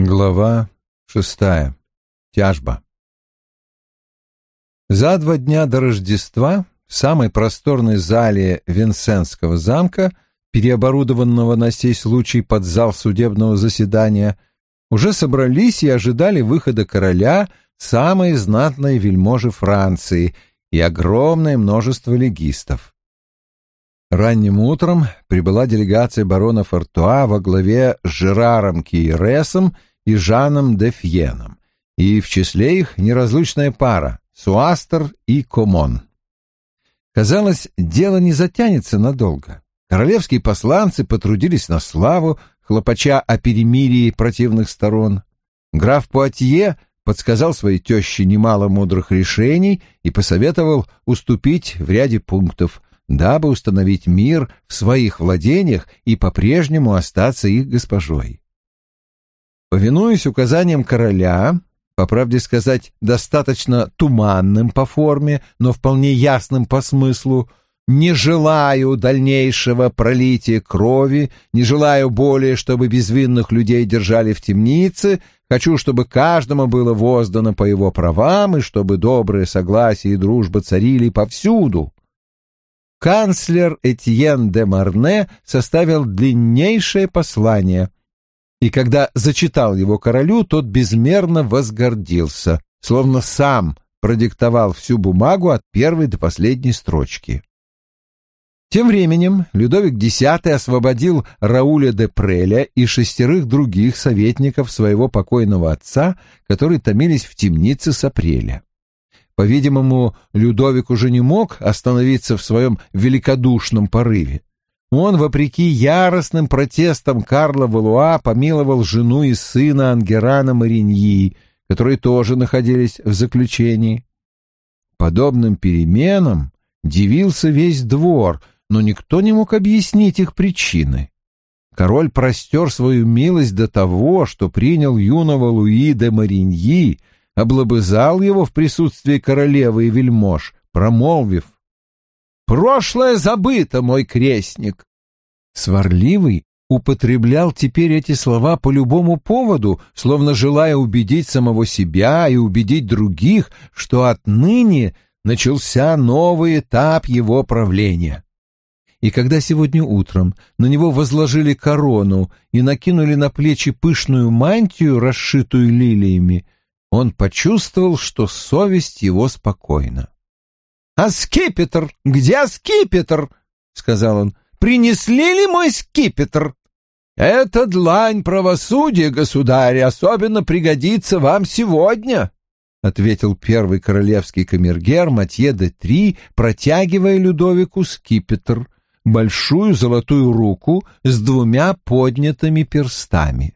Глава 6. Тяжба. За 2 дня до Рождества в самой просторной зале Винсентского замка, переоборудованного на сей случай под зал судебного заседания, уже собрались и ожидали выхода короля самые знатные вельможи Франции и огромное множество легистов. Ранним утром прибыла делегация барона Фартуа во главе с Жераром Кьересом и Жаном де Фьеном, и в числе их неразлучная пара Суастер и Комон. Казалось, дело не затянется надолго. Королевские посланцы потрудились на славу, хлопача о перемирии противных сторон. Граф Пуатье подсказал своей теще немало мудрых решений и посоветовал уступить в ряде пунктов, дабы установить мир в своих владениях и по-прежнему остаться их госпожой. Повинуясь указаниям короля, по правде сказать, достаточно туманным по форме, но вполне ясным по смыслу, не желаю дальнейшего пролития крови, не желаю более, чтобы безвинных людей держали в темнице, хочу, чтобы каждому было воздано по его правам и чтобы доброе согласие и дружба царили повсюду. Канцлер Этьен де Марне составил длиннейшее послание, и когда зачитал его королю, тот безмерно возгордился, словно сам продиктовал всю бумагу от первой до последней строчки. Тем временем Людовик X освободил Рауля де Преля и 6 других советников своего покойного отца, которые томились в темнице с апреля. По-видимому, Людовик уже не мог остановиться в своем великодушном порыве. Он, вопреки яростным протестам Карла Валуа, помиловал жену и сына Ангерана Мариньи, которые тоже находились в заключении. Подобным переменам дивился весь двор, но никто не мог объяснить их причины. Король простер свою милость до того, что принял юного Луи де Мариньи, облобызал его в присутствии королевы и вельмож, промолвив: «Прошлое забыто, мой крестник». Сварливый употреблял теперь эти слова по любому поводу, словно желая убедить самого себя и убедить других, что отныне начался новый этап его правления. И когда сегодня утром на него возложили корону и накинули на плечи пышную мантию, расшитую лилиями, он почувствовал, что совесть его спокойна. «А скипетр? Где скипетр?» — сказал он. «Принесли ли мой скипетр?» «Эта длань правосудия, государь, особенно пригодится вам сегодня», — ответил первый королевский камергер Матье де Три, протягивая Людовику скипетр, большую золотую руку с 2 поднятыми перстами.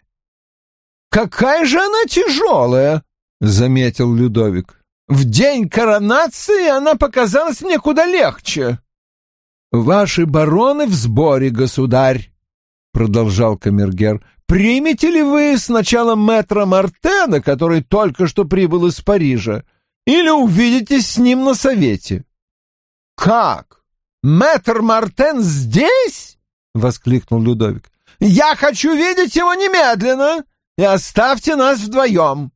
«Какая же она тяжелая!» — заметил Людовик. «В день коронации она показалась мне куда легче». «Ваши бароны в сборе, государь», — продолжал камергер. «Примете ли вы сначала мэтра Мартена, который только что прибыл из Парижа, или увидитесь с ним на совете?» «Как? Мэтр Мартен здесь?» — воскликнул Людовик. «Я хочу видеть его немедленно, и оставьте нас вдвоем».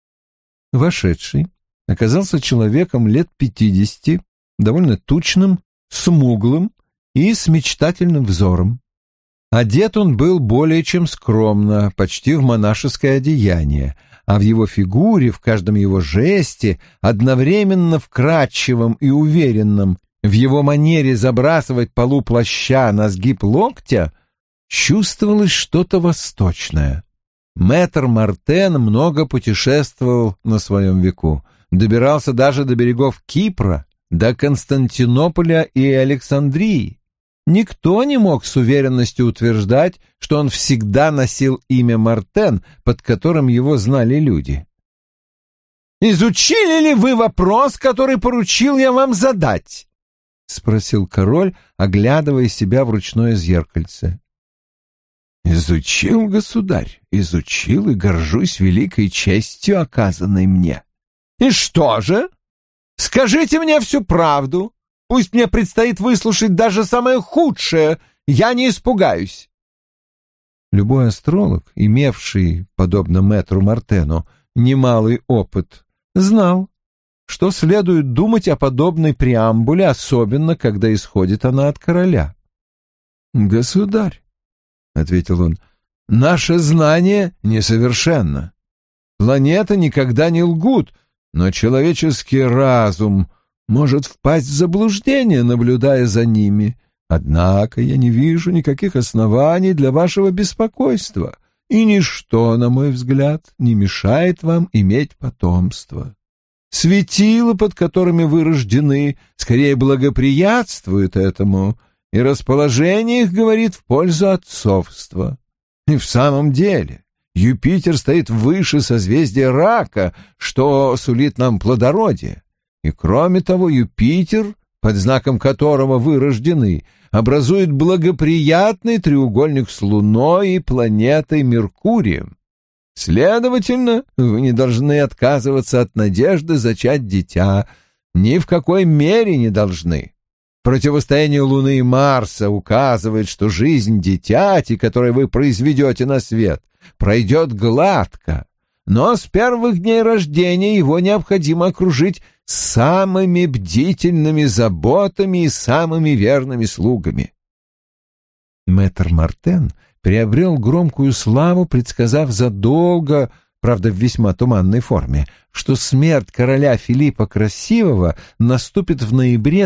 Вошедший оказался человеком лет 50, довольно тучным, смуглым и с мечтательным взором. Одет он был более чем скромно, почти в монашеское одеяние, а в его фигуре, в каждом его жесте, одновременно вкрадчивом и уверенном, в его манере забрасывать полу плаща на сгиб локтя, чувствовалось что-то восточное. Мэтр Мартен много путешествовал на своем веку, добирался даже до берегов Кипра, до Константинополя и Александрии. Никто не мог с уверенностью утверждать, что он всегда носил имя Мартен, под которым его знали люди. «Изучили ли вы вопрос, который поручил я вам задать?» — спросил король, оглядывая себя в ручное зеркальце. «Изучил, государь, изучил и горжусь великой честью, оказанной мне». «И что же? Скажите мне всю правду. Пусть мне предстоит выслушать даже самое худшее, я не испугаюсь». Любой астролог, имевший, подобно мэтру Мартену, немалый опыт, знал, что следует думать о подобной преамбуле, особенно когда исходит она от короля. «Государь», — ответил он, — «наше знание несовершенно. Планеты никогда не лгут, но человеческий разум может впасть в заблуждение, наблюдая за ними. Однако я не вижу никаких оснований для вашего беспокойства, и ничто, на мой взгляд, не мешает вам иметь потомство. Светила, под которыми вы рождены, скорее благоприятствуют этому, и расположение их говорит в пользу отцовства. И в самом деле Юпитер стоит выше созвездия Рака, что сулит нам плодородие. И кроме того, Юпитер, под знаком которого вы рождены, образует благоприятный треугольник с Луной и планетой Меркурием. Следовательно, вы не должны отказываться от надежды зачать дитя, ни в какой мере не должны. Противостояние Луны и Марса указывает, что жизнь дитяти, которое вы произведете на свет, пройдет гладко, но с первых дней рождения его необходимо окружить самыми бдительными заботами и самыми верными слугами. Мэтр Мартен приобрел громкую славу, предсказав задолго, правда в весьма туманной форме, что смерть короля Филиппа Красивого наступит в ноябре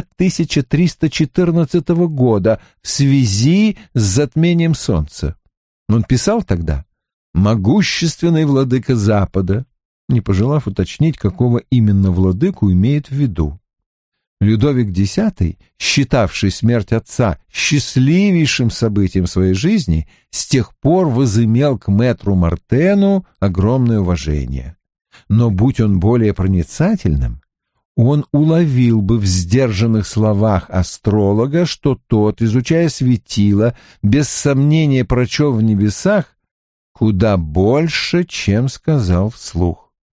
1314 года в связи с затмением солнца. Он писал тогда «Могущественный владыка Запада», не пожелав уточнить, какого именно владыку имеет в виду. Людовик X, считавший смерть отца счастливейшим событием своей жизни, с тех пор возымел к мэтру Мартену огромное уважение. Но будь он более проницательным, он уловил бы в сдержанных словах астролога, что тот, изучая светила, без сомнения прочел в небесах куда больше, чем сказал вслух.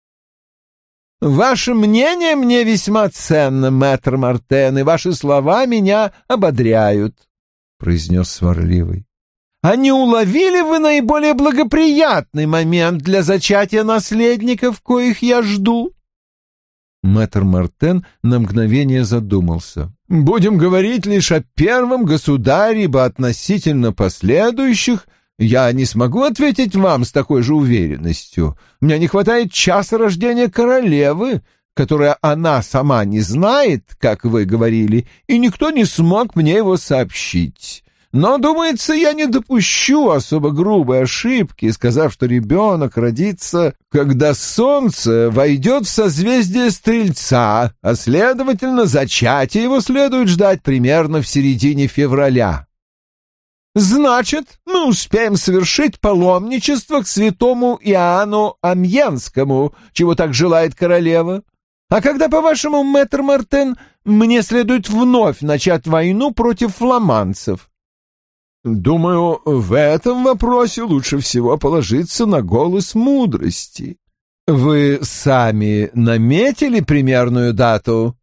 «Ваше мнение мне весьма ценно, мэтр Мартен, и ваши слова меня ободряют», — произнес сварливый. «А не уловили вы наиболее благоприятный момент для зачатия наследников, коих я жду?» Мэтр Мартен на мгновение задумался. «Будем говорить лишь о первом государе, ибо относительно последующих я не смогу ответить вам с такой же уверенностью. Мне не хватает часа рождения королевы, которое она сама не знает, как вы говорили, и никто не смог мне его сообщить. Но, думается, я не допущу особо грубой ошибки, сказав, что ребенок родится, когда солнце войдет в созвездие Стрельца, а, следовательно, зачатие его следует ждать примерно в середине февраля. Значит, мы успеем совершить паломничество к святому Иоанну Амьенскому, чего так желает королева. А когда, по-вашему, мэтр Мартен, мне следует вновь начать войну против фламандцев? Думаю, в этом вопросе лучше всего положиться на голос мудрости. Вы сами наметили примерную дату?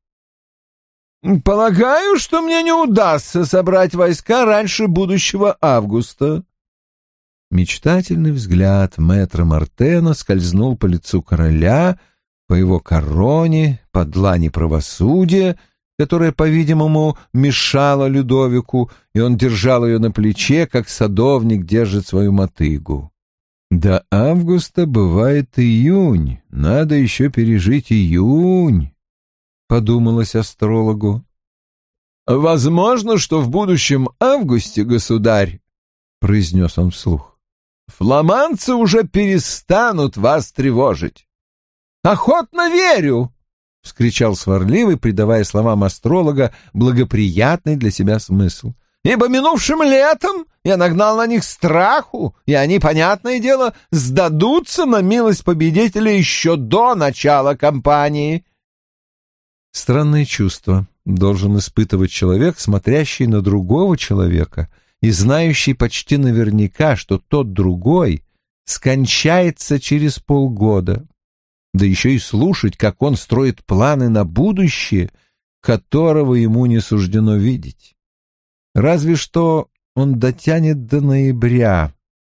Полагаю, что мне не удастся собрать войска раньше будущего августа. Мечтательный взгляд мэтра Мартена скользнул по лицу короля, по его короне, по длани правосудия, которая, по-видимому, мешала Людовику, и он держал ее на плече, как садовник держит свою мотыгу. До августа бывает июнь, надо еще пережить июнь. Подумалось астрологу. «Возможно, что в будущем августе, государь, — произнес он вслух, — фламандцы уже перестанут вас тревожить». «Охотно верю!» — вскричал сварливый, придавая словам астролога благоприятный для себя смысл. «Ибо минувшим летом я нагнал на них страху, и они, понятное дело, сдадутся на милость победителя еще до начала кампании». Странное чувство должен испытывать человек, смотрящий на другого человека и знающий почти наверняка, что тот другой скончается через полгода, да еще и слушать, как он строит планы на будущее, которого ему не суждено видеть. Разве что он дотянет до ноября.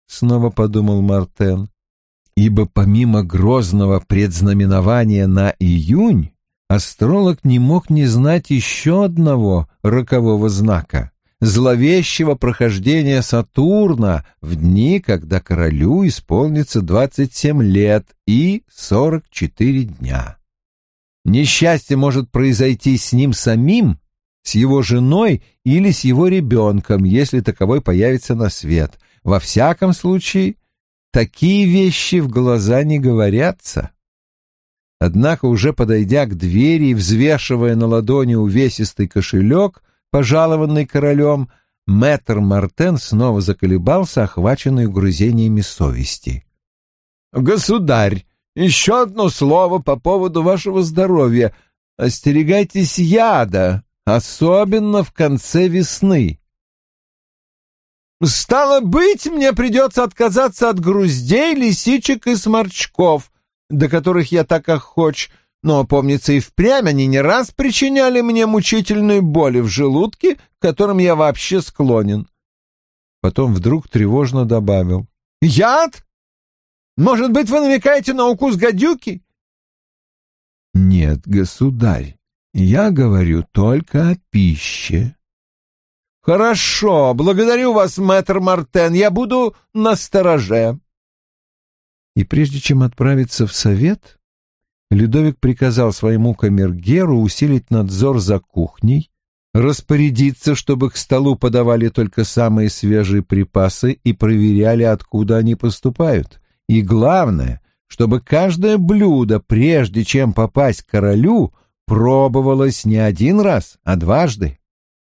— снова подумал Мартен, ибо помимо грозного предзнаменования на июнь, астролог не мог не знать еще одного рокового знака — зловещего прохождения Сатурна в дни, когда королю исполнится 27 лет и 44 дня. Несчастье может произойти с ним самим, с его женой или с его ребенком, если таковой появится на свет. Во всяком случае, такие вещи в глаза не говорятся. Однако, уже подойдя к двери и взвешивая на ладони увесистый кошелек, пожалованный королем, мэтр Мартен снова заколебался, охваченный угрызениями совести. «Государь, еще одно слово по поводу вашего здоровья. Остерегайтесь яда, особенно в конце весны». «Стало быть, мне придется отказаться от груздей, лисичек и сморчков, до которых я так охоч, но, помнится, и впрямь они не раз причиняли мне мучительные боли в желудке, к которым я вообще склонен». Потом вдруг тревожно добавил: «Яд? Может быть, вы намекаете на укус гадюки?» «Нет, государь, я говорю только о пище». «Хорошо, благодарю вас, мэтр Мартен, я буду настороже». И прежде чем отправиться в совет, Людовик приказал своему камергеру усилить надзор за кухней, распорядиться, чтобы к столу подавали только самые свежие припасы и проверяли, откуда они поступают, и, главное, чтобы каждое блюдо, прежде чем попасть к королю, пробовалось не один раз, а дважды.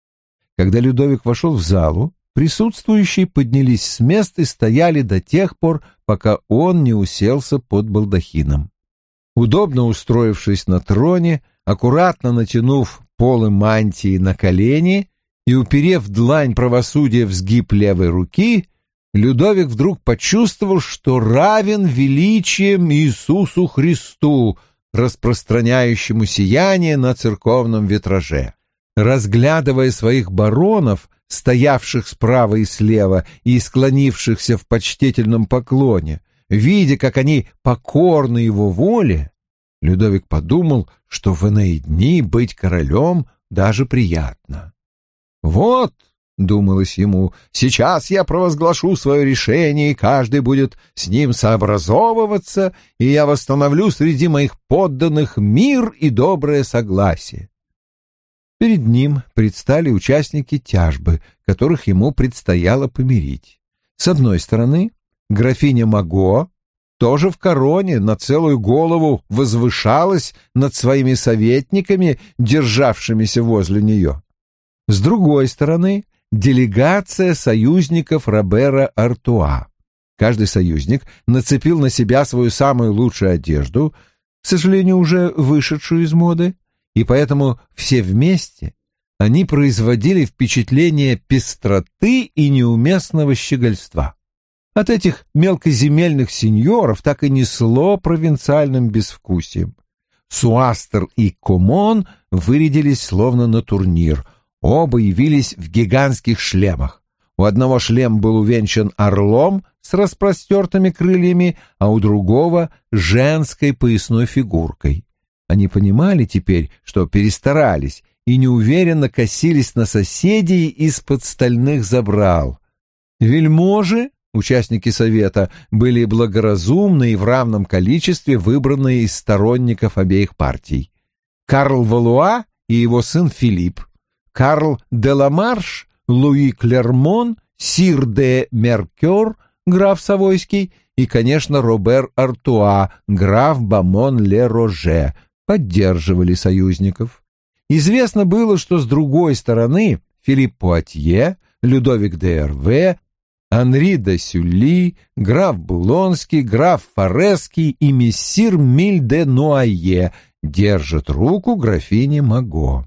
Когда Людовик вошел в залу, присутствующие поднялись с мест и стояли до тех пор, пока он не уселся под балдахином. Удобно устроившись на троне, аккуратно натянув полы мантии на колени и уперев длань правосудия в сгиб левой руки, Людовик вдруг почувствовал, что равен величием Иисусу Христу, распространяющему сияние на церковном витраже. Разглядывая своих баронов, стоявших справа и слева и склонившихся в почтительном поклоне, видя, как они покорны его воле, Людовик подумал, что в иные дни быть королем даже приятно. «Вот», — думалось ему, — «сейчас я провозглашу свое решение, и каждый будет с ним сообразовываться, и я восстановлю среди моих подданных мир и доброе согласие». Перед ним предстали участники тяжбы, которых ему предстояло помирить. С одной стороны, графиня Маго, тоже в короне, на целую голову возвышалась над своими советниками, державшимися возле нее. С другой стороны, делегация союзников Робера Артуа. Каждый союзник нацепил на себя свою самую лучшую одежду, к сожалению, уже вышедшую из моды, и поэтому все вместе они производили впечатление пестроты и неуместного щегольства. От этих мелкоземельных сеньоров так и несло провинциальным безвкусием. Суастер и Комон вырядились словно на турнир. Оба явились в гигантских шлемах. У одного шлем был увенчан орлом с распростертыми крыльями, а у другого — женской поясной фигуркой. Они понимали теперь, что перестарались, и неуверенно косились на соседей из-под стальных забрал. Вельможи, участники совета, были благоразумны и в равном количестве выбранные из сторонников обеих партий. Карл Валуа и его сын Филипп, Карл де Ламарш, Луи Клермон, Сир де Меркёр, граф Савойский, и, конечно, Робер Артуа, граф Бамон-ле-Роже, поддерживали союзников. Известно было, что с другой стороны Филипп Пуатье, Людовик де Эрве, Анри де Сюлли, граф Булонский, граф Форесский и мессир Миль де Нуае держат руку графини Маго.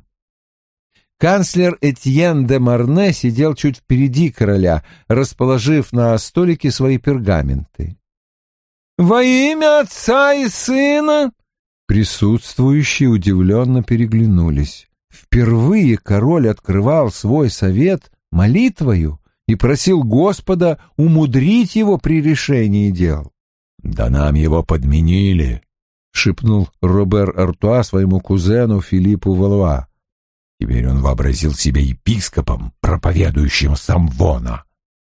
Канцлер Этьен де Марне сидел чуть впереди короля, расположив на столике свои пергаменты. «Во имя Отца и Сына!» Присутствующие удивленно переглянулись. Впервые король открывал свой совет молитвою, и просил Господа умудрить его при решении дел. «Да нам его подменили», — шепнул Робер Артуа своему кузену Филиппу Валуа. «Теперь он вообразил себя епископом, проповедующим самвона».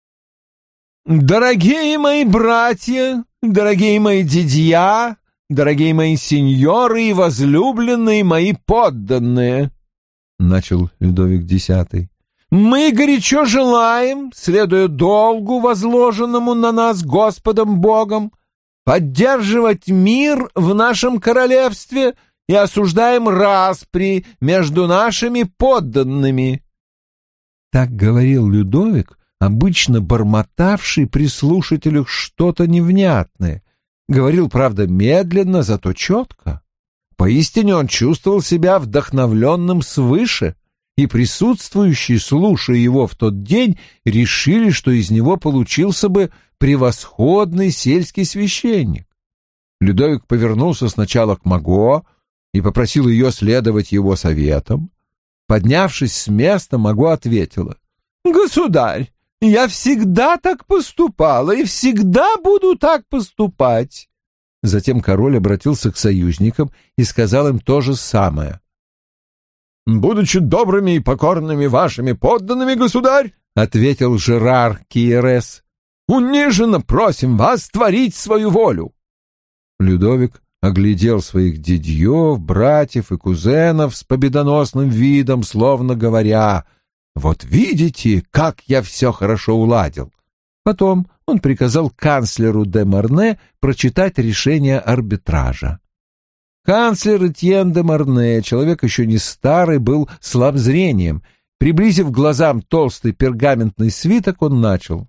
«Дорогие мои братья, дорогие мои дядья, дорогие мои сеньоры и возлюбленные мои подданные», — начал Людовик X, — «мы горячо желаем, следуя долгу, возложенному на нас Господом Богом, поддерживать мир в нашем королевстве и осуждаем распри между нашими подданными». Так говорил Людовик, обычно бормотавший при слушателях что-то невнятное. Говорил, правда, медленно, зато четко. Поистине он чувствовал себя вдохновленным свыше, и присутствующие, слушая его в тот день, решили, что из него получился бы превосходный сельский священник. Людовик повернулся сначала к Маго и попросил ее следовать его советам. Поднявшись с места, Маго ответила: «Государь, я всегда так поступала и всегда буду так поступать». Затем король обратился к союзникам и сказал им то же самое. «Будучи добрыми и покорными вашими подданными, государь, — ответил Жерар Киерес, — униженно просим вас творить свою волю». Людовик оглядел своих дядьев, братьев и кузенов с победоносным видом, словно говоря: «Вот видите, как я все хорошо уладил». Потом он приказал канцлеру де Марне прочитать решение арбитража. Канцлер Этьен де Марне, человек еще не старый, был слабзрением. Приблизив к глазам толстый пергаментный свиток, он начал: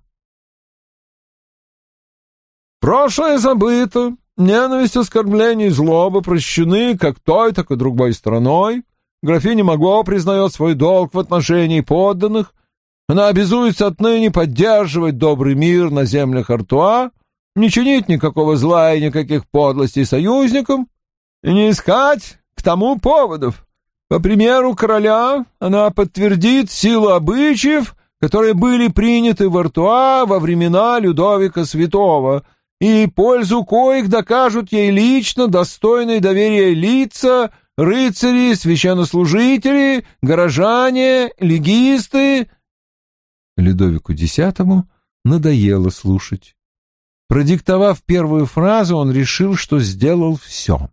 «Прошлое забыто, ненависть, оскорбление и злоба прощены как той, так и другой стороной. Графиня Маго признает свой долг в отношении подданных. Она обязуется отныне поддерживать добрый мир на землях Артуа, не чинить никакого зла и никаких подлостей союзникам, и не искать к тому поводов. По примеру короля она подтвердит силу обычаев, которые были приняты в Артуа во времена Людовика Святого, и пользу коих докажут ей лично достойные доверия лица, рыцари, священнослужители, горожане, легисты». Людовику X надоело слушать. Продиктовав первую фразу, он решил, что сделал все.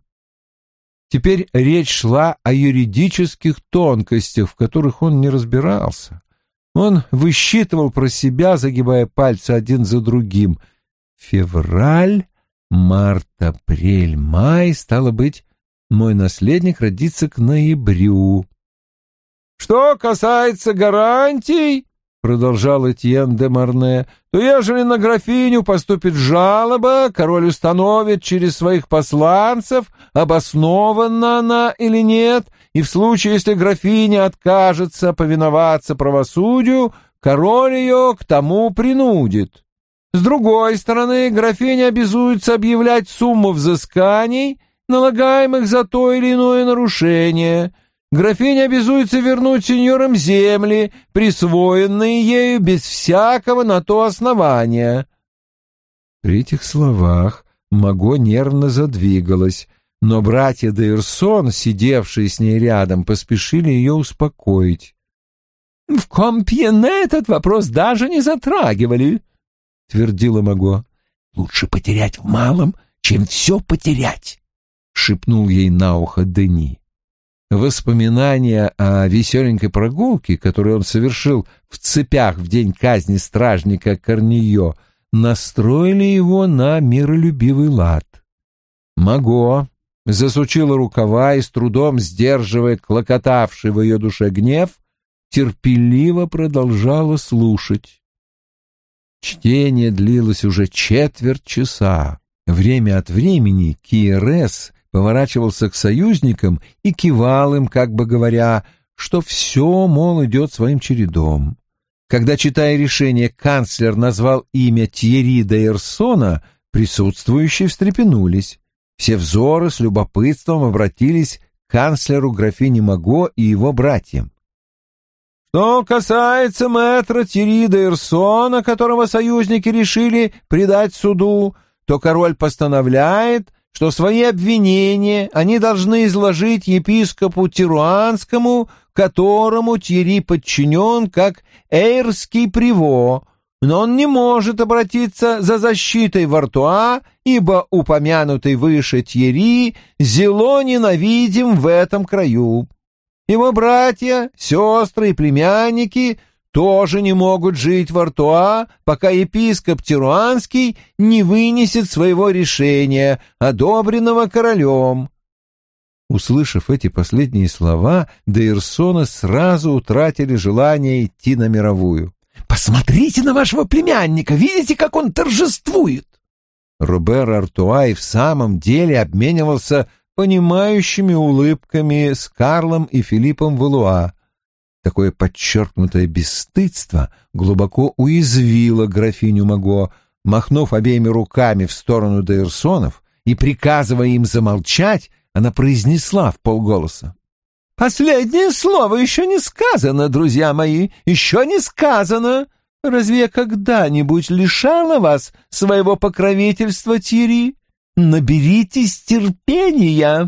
Теперь речь шла о юридических тонкостях, в которых он не разбирался. Он высчитывал про себя, загибая пальцы один за другим. Февраль, март, апрель, май, стало быть, мой наследник родится к ноябрю. «Что касается гарантий, — продолжал Этьен де Марне, — то ежели на графиню поступит жалоба, король установит через своих посланцев, обоснована она или нет, и в случае, если графиня откажется повиноваться правосудию, король ее к тому принудит. С другой стороны, графиня обязуется объявлять сумму взысканий, налагаемых за то или иное нарушение. Графиня обязуется вернуть сеньорам земли, присвоенные ею без всякого на то основания». При этих словах Маго нервно задвигалась, но братья де Ирсон, сидевшие с ней рядом, поспешили ее успокоить. «В Компьене этот вопрос даже не затрагивали», — твердила Маго. «Лучше потерять в малом, чем все потерять», — шепнул ей на ухо Дени. Воспоминания о веселенькой прогулке, которую он совершил в цепях в день казни стражника Корнийо, настроили его на миролюбивый лад. Маго засучила рукава и, с трудом сдерживая клокотавший в ее душе гнев, терпеливо продолжала слушать. Чтение длилось уже четверть часа. Время от времени Киерес поворачивался к союзникам и кивал им, как бы говоря, что все, мол, идет своим чередом. Когда, читая решение, канцлер назвал имя Тьерри де Ирсона, присутствующие встрепенулись. Все взоры с любопытством обратились к канцлеру графини Маго и его братьям. Что касается мэтра Тьерри де Ирсона, которого союзники решили предать суду, то король постановляет, что свои обвинения они должны изложить епископу Тируанскому, которому Тьерри подчинен как эйрский приво, но он не может обратиться за защитой в Артуа, ибо упомянутый выше Тьерри зело ненавидим в этом краю. Его братья, сестры и племянники тоже не могут жить в Артуа, пока епископ Тируанский не вынесет своего решения, одобренного королем. Услышав эти последние слова, де Ирсоны сразу утратили желание идти на мировую. «Посмотрите на вашего племянника! Видите, как он торжествует!» Робер Артуа и в самом деле обменивался понимающими улыбками с Карлом и Филиппом Валуа. Такое подчеркнутое бесстыдство глубоко уязвило графиню Маго. Махнув обеими руками в сторону де Ирсонов и приказывая им замолчать, она произнесла вполголоса: «Последнее слово еще не сказано, друзья мои, еще не сказано. Разве я когда-нибудь лишала вас своего покровительства, Тьерри? Наберитесь терпения!»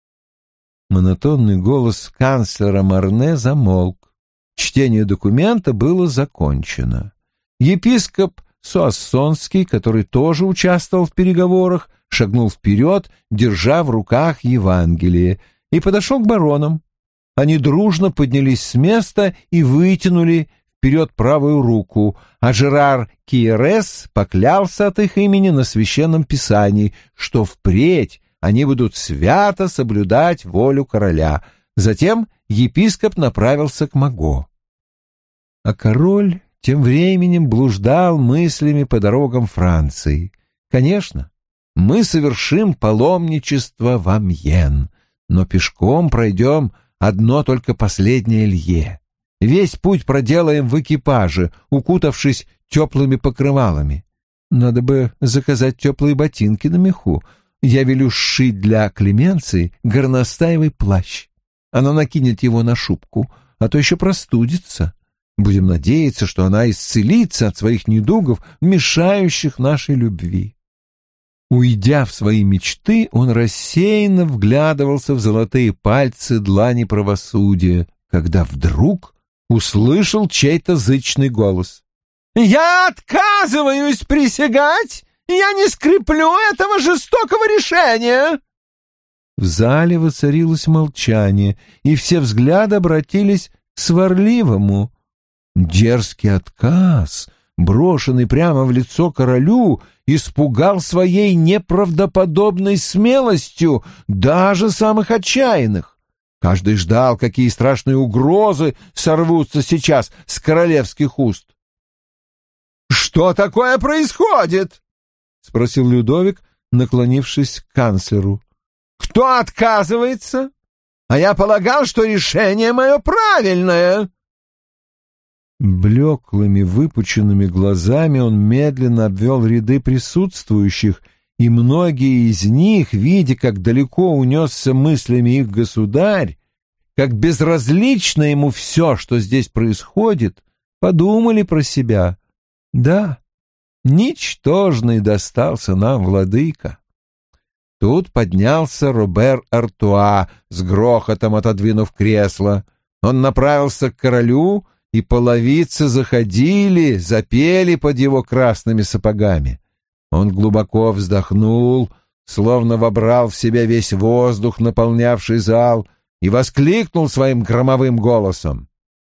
Монотонный голос канцлера Марне замолк. Чтение документа было закончено. Епископ Суассонский, который тоже участвовал в переговорах, шагнул вперед, держа в руках Евангелие, и подошел к баронам. Они дружно поднялись с места и вытянули вперед правую руку, а Жерар Киерес поклялся от их имени на священном писании, что впредь они будут свято соблюдать волю короля. Затем епископ направился к Маго. А король тем временем блуждал мыслями по дорогам Франции. Конечно, мы совершим паломничество в Амьен, но пешком пройдем одно только последнее лье. Весь путь проделаем в экипаже, укутавшись теплыми покрывалами. Надо бы заказать теплые ботинки на меху. Я велю сшить для Клеменции горностаевый плащ. Она накинет его на шубку, а то еще простудится. Будем надеяться, что она исцелится от своих недугов, мешающих нашей любви. Уйдя в свои мечты, он рассеянно вглядывался в золотые пальцы длани правосудия, когда вдруг услышал чей-то зычный голос. «Я отказываюсь присягать! Я не скреплю этого жестокого решения!» В зале воцарилось молчание, и все взгляды обратились к сварливому. Дерзкий отказ, брошенный прямо в лицо королю, испугал своей неправдоподобной смелостью даже самых отчаянных. Каждый ждал, какие страшные угрозы сорвутся сейчас с королевских уст. «Что такое происходит?» — спросил Людовик, наклонившись к канцлеру. «Кто отказывается? А я полагал, что решение мое правильное». Блеклыми выпученными глазами он медленно обвел ряды присутствующих, и многие из них, видя, как далеко унесся мыслями их государь, как безразлично ему все, что здесь происходит, подумали про себя: да, ничтожный достался нам владыка. Тут поднялся Робер Артуа, с грохотом отодвинув кресло. Он направился к королю, и половицы заходили, запели под его красными сапогами. Он глубоко вздохнул, словно вобрал в себя весь воздух, наполнявший зал, и воскликнул своим громовым голосом: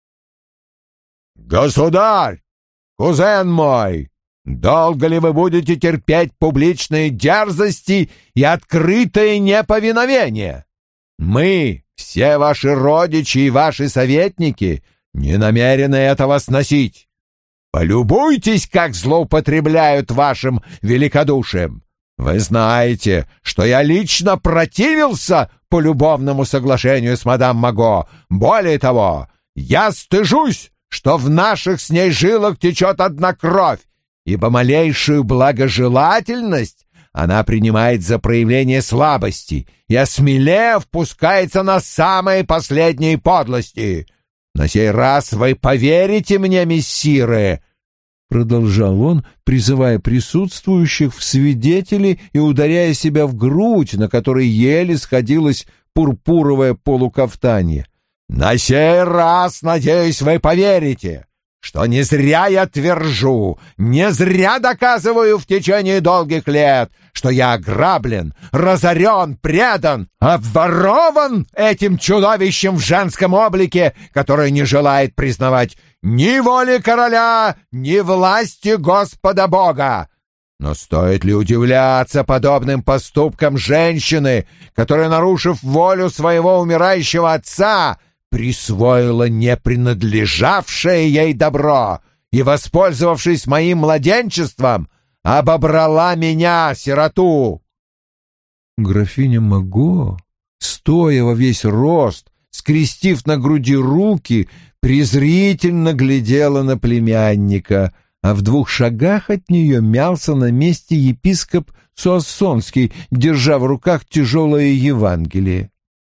«Государь, кузен мой, долго ли вы будете терпеть публичные дерзости и открытое неповиновение? Мы, все ваши родичи и ваши советники, не намерены этого сносить. Полюбуйтесь, как злоупотребляют вашим великодушием. Вы знаете, что я лично противился полюбовному соглашению с мадам Маго. Более того, я стыжусь, что в наших с ней жилах течет одна кровь, ибо малейшую благожелательность она принимает за проявление слабости и, осмелев, пускается на самые последние подлости. На сей раз вы поверите мне, мессиры!» Продолжал он, призывая присутствующих в свидетели и ударяя себя в грудь, на которой еле сходилось пурпуровое полукафтанье. «На сей раз, надеюсь, вы поверите, что не зря я твержу, не зря доказываю в течение долгих лет, что я ограблен, разорен, предан, обворован этим чудовищем в женском облике, которое не желает признавать ни воли короля, ни власти Господа Бога. Но стоит ли удивляться подобным поступкам женщины, которая, нарушив волю своего умирающего отца, присвоила не принадлежавшее ей добро и, воспользовавшись моим младенчеством, обобрала меня, сироту?» Графиня Маго, стоя во весь рост, скрестив на груди руки, презрительно глядела на племянника, а в 2 шагах от нее мялся на месте епископ Суассонский, держа в руках тяжелое Евангелие.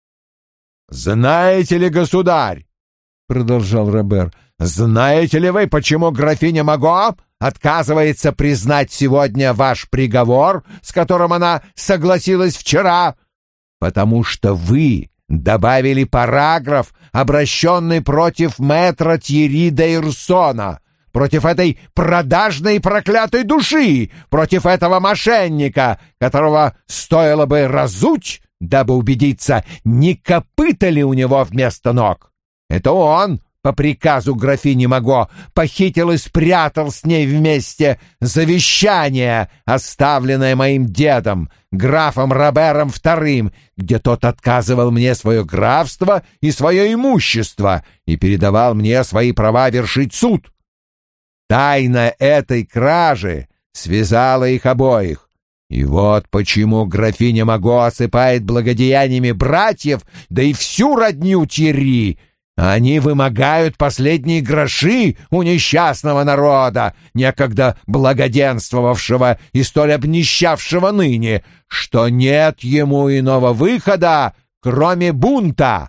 «Знаете ли, государь, — продолжал Робер, — знаете ли вы, почему графиня Маго отказывается признать сегодня ваш приговор, с которым она согласилась вчера? Потому что вы добавили параграф, обращенный против мэтра Тьерри де Ирсона, против этой продажной и проклятой души, против этого мошенника, которого стоило бы разуть, дабы убедиться, не копыта ли у него вместо ног. Это он, по приказу графини Маго, похитил и спрятал с ней вместе завещание, оставленное моим дедом, графом Робером II, где тот отказывал мне свое графство и свое имущество и передавал мне свои права вершить суд. Тайна этой кражи связала их обоих. И вот почему графиня Маго осыпает благодеяниями братьев, да и всю родню Тьерри. Они вымогают последние гроши у несчастного народа, некогда благоденствовавшего и столь обнищавшего ныне, что нет ему иного выхода, кроме бунта».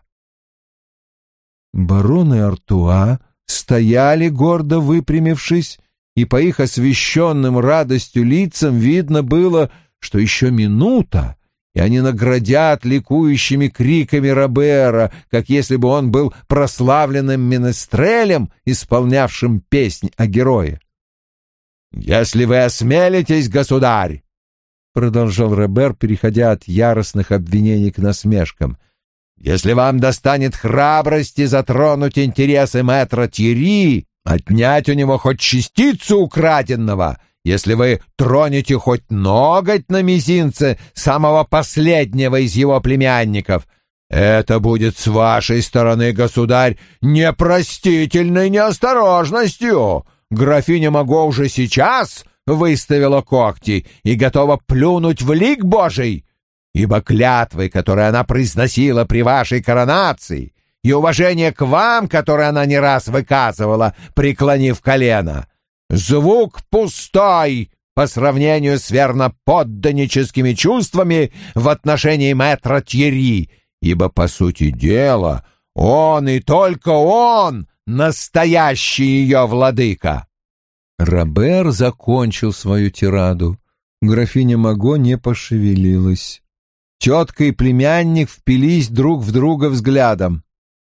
Барон и Артуа стояли, гордо выпрямившись, и по их освещенным радостью лицам видно было, что еще минута, и они наградят ликующими криками Робера, как если бы он был прославленным менестрелем, исполнявшим песнь о герое. «Если вы осмелитесь, государь, — продолжал Робер, переходя от яростных обвинений к насмешкам, — если вам достанет храбрости затронуть интересы мэтра Тьерри, отнять у него хоть частицу украденного, если вы тронете хоть ноготь на мизинце самого последнего из его племянников, это будет с вашей стороны, государь, непростительной неосторожностью. Графиня Маго уже сейчас выставила когти и готова плюнуть в лик Божий, ибо клятвы, которые она произносила при вашей коронации, и уважение к вам, которое она не раз выказывала, преклонив колено, звук пустой по сравнению с верноподданническими чувствами в отношении мэтра Тьерри, ибо, по сути дела, он и только он настоящий ее владыка». Робер закончил свою тираду. Графиня Маго не пошевелилась. Тетка и племянник впились друг в друга взглядом.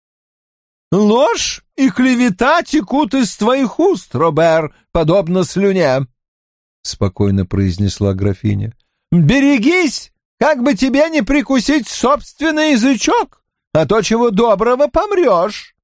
«Ложь и клевета текут из твоих уст, Робер, подобно слюне», — спокойно произнесла графиня. «Берегись, как бы тебе не прикусить собственный язычок, а то чего доброго помрешь».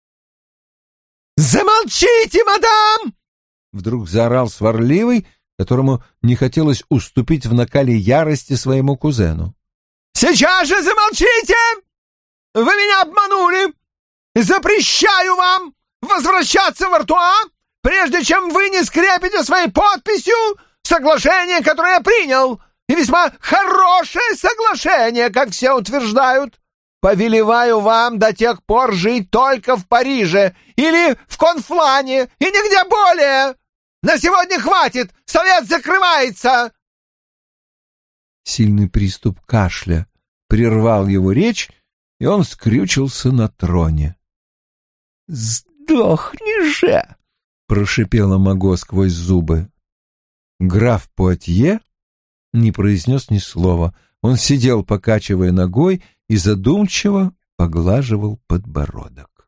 «Замолчите, мадам!» — вдруг заорал сварливый, которому не хотелось уступить в накале ярости своему кузену. «Сейчас же замолчите! Вы меня обманули! Запрещаю вам возвращаться в Артуа, прежде чем вы не скрепите своей подписью соглашение, которое я принял, и весьма хорошее соглашение, как все утверждают. Повелеваю вам до тех пор жить только в Париже или в Конфлане и нигде более. На сегодня хватит, совет закрывается!» Сильный приступ кашля прервал его речь, и он скрючился на троне. «Сдохни же!» — прошипела Маго сквозь зубы. Граф Пуатье не произнес ни слова. Он сидел, покачивая ногой, и задумчиво поглаживал подбородок.